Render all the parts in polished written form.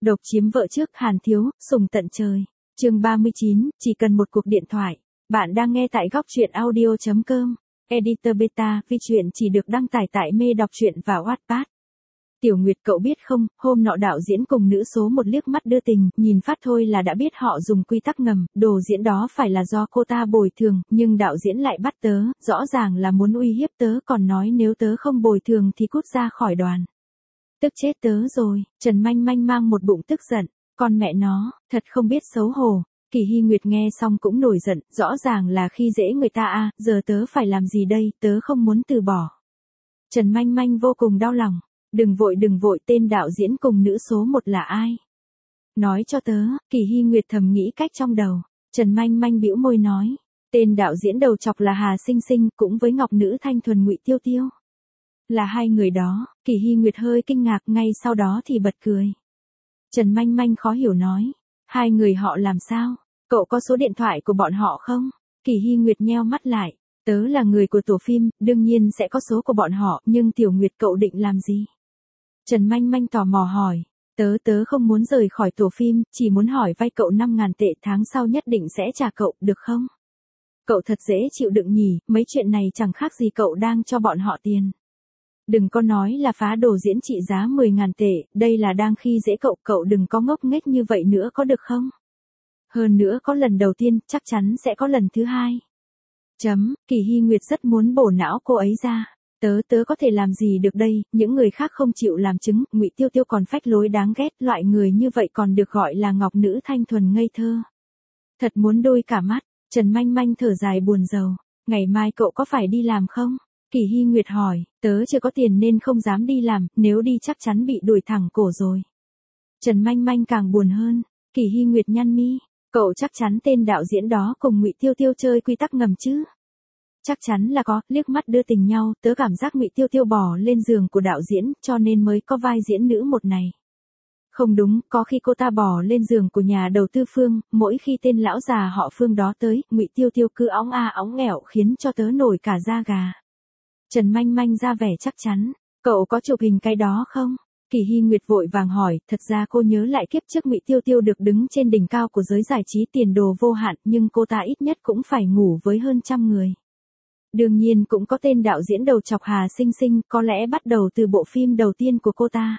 Độc chiếm vợ trước Hàn Thiếu, sùng tận trời. Chương 39, chỉ cần một cuộc điện thoại. Bạn đang nghe tại góc truyện audio.com. Editor Beta, vi truyện chỉ được đăng tải tại Mê Đọc Truyện và Wattpad. Tiểu Nguyệt cậu biết không, hôm nọ đạo diễn cùng nữ số một liếc mắt đưa tình, nhìn phát thôi là đã biết họ dùng quy tắc ngầm, đồ diễn đó phải là do cô ta bồi thường, nhưng đạo diễn lại bắt tớ, rõ ràng là muốn uy hiếp tớ, còn nói nếu tớ không bồi thường thì cút ra khỏi đoàn. Tức chết tớ rồi, Trần Manh Manh mang một bụng tức giận, con mẹ nó, thật không biết xấu hổ. Kỳ Hy Nguyệt nghe xong cũng nổi giận, rõ ràng là khi dễ người ta à, giờ tớ phải làm gì đây, tớ không muốn từ bỏ. Trần Manh Manh vô cùng đau lòng, đừng vội, tên đạo diễn cùng nữ số một là ai? Nói cho tớ, Kỳ Hy Nguyệt thầm nghĩ cách trong đầu, Trần Manh Manh bĩu môi nói, tên đạo diễn đầu chọc là Hà Sinh Sinh, cũng với ngọc nữ thanh thuần Ngụy Tiêu Tiêu. Là hai người đó, Kỳ Hy Nguyệt hơi kinh ngạc, ngay sau đó thì bật cười. Trần Manh Manh khó hiểu nói, hai người họ làm sao? Cậu có số điện thoại của bọn họ không? Kỳ Hy Nguyệt nheo mắt lại, tớ là người của tổ phim, đương nhiên sẽ có số của bọn họ, nhưng Tiểu Nguyệt cậu định làm gì? Trần Manh Manh tò mò hỏi, tớ không muốn rời khỏi tổ phim, chỉ muốn hỏi vay cậu 5.000 tệ, tháng sau nhất định sẽ trả cậu, được không? Cậu thật dễ chịu đựng nhỉ, mấy chuyện này chẳng khác gì cậu đang cho bọn họ tiền. Đừng có nói là phá đồ diễn trị giá 10.000 tệ, đây là đang khi dễ cậu, cậu đừng có ngốc nghếch như vậy nữa có được không? Hơn nữa có lần đầu tiên, chắc chắn sẽ có lần thứ hai. Kỳ Hy Nguyệt rất muốn bổ não cô ấy ra. Tớ có thể làm gì được đây, những người khác không chịu làm chứng, Ngụy Tiêu Tiêu còn phách lối đáng ghét, loại người như vậy còn được gọi là ngọc nữ thanh thuần ngây thơ. Thật muốn đôi cả mắt, Trần Manh Manh thở dài buồn rầu, ngày mai cậu có phải đi làm không? Kỳ Hy Nguyệt hỏi, tớ chưa có tiền nên không dám đi làm, nếu đi chắc chắn bị đuổi thẳng cổ rồi. Trần Manh Manh càng buồn hơn, Kỳ Hy Nguyệt nhăn mi, cậu chắc chắn tên đạo diễn đó cùng Ngụy Tiêu Tiêu chơi quy tắc ngầm chứ? Chắc chắn là có, liếc mắt đưa tình nhau, tớ cảm giác Ngụy Tiêu Tiêu bỏ lên giường của đạo diễn, cho nên mới có vai diễn nữ một này. Không đúng, có khi cô ta bỏ lên giường của nhà đầu tư Phương, mỗi khi tên lão già họ Phương đó tới, Ngụy Tiêu Tiêu cứ óng óng nghẹo khiến cho tớ nổi cả da gà. Trần Manh Manh ra vẻ chắc chắn, cậu có chụp hình cái đó không? Kỳ Hy Nguyệt vội vàng hỏi, thật ra cô nhớ lại kiếp trước Ngụy Tiêu Tiêu được đứng trên đỉnh cao của giới giải trí, tiền đồ vô hạn, nhưng cô ta ít nhất cũng phải ngủ với hơn 100 người. Đương nhiên cũng có tên đạo diễn đầu chọc Hà Sinh Sinh, có lẽ bắt đầu từ bộ phim đầu tiên của cô ta.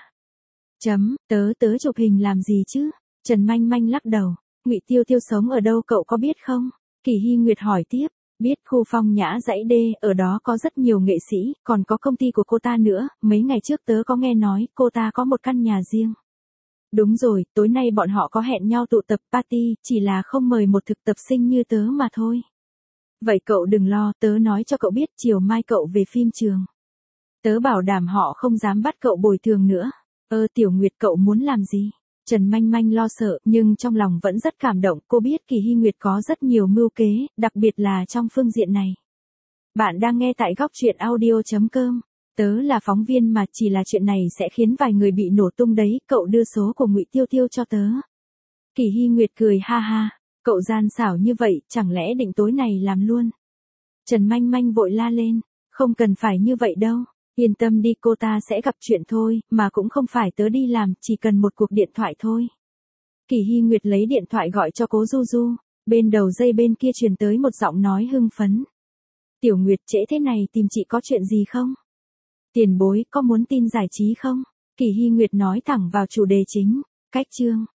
Tớ chụp hình làm gì chứ? Trần Manh Manh lắc đầu, Ngụy Tiêu Tiêu sống ở đâu cậu có biết không? Kỳ Hy Nguyệt hỏi tiếp, biết khu Phong Nhã dãy D, ở đó có rất nhiều nghệ sĩ, còn có công ty của cô ta nữa, mấy ngày trước tớ có nghe nói cô ta có một căn nhà riêng. Đúng rồi, tối nay bọn họ có hẹn nhau tụ tập party, chỉ là không mời một thực tập sinh như tớ mà thôi. Vậy cậu đừng lo, tớ nói cho cậu biết, chiều mai cậu về phim trường. Tớ bảo đảm họ không dám bắt cậu bồi thường nữa. Tiểu Nguyệt cậu muốn làm gì? Trần Manh Manh lo sợ, nhưng trong lòng vẫn rất cảm động, cô biết Kỳ Hy Nguyệt có rất nhiều mưu kế, đặc biệt là trong phương diện này. Bạn đang nghe tại góc truyện audio.com. Tớ là phóng viên mà, chỉ là chuyện này sẽ khiến vài người bị nổ tung đấy, cậu đưa số của Ngụy Tiêu Tiêu cho tớ. Kỳ Hy Nguyệt cười ha ha, cậu gian xảo như vậy, chẳng lẽ định tối này làm luôn? Trần Manh Manh vội la lên, không cần phải như vậy đâu. Yên tâm đi, cô ta sẽ gặp chuyện thôi, mà cũng không phải tớ đi làm, chỉ cần một cuộc điện thoại thôi. Kỳ Hy Nguyệt lấy điện thoại gọi cho Cố Du Du, bên đầu dây bên kia truyền tới một giọng nói hưng phấn. Tiểu Nguyệt, trễ thế này tìm chị có chuyện gì không? Tiền bối, có muốn tin giải trí không? Kỳ Hy Nguyệt nói thẳng vào chủ đề chính, cách chương.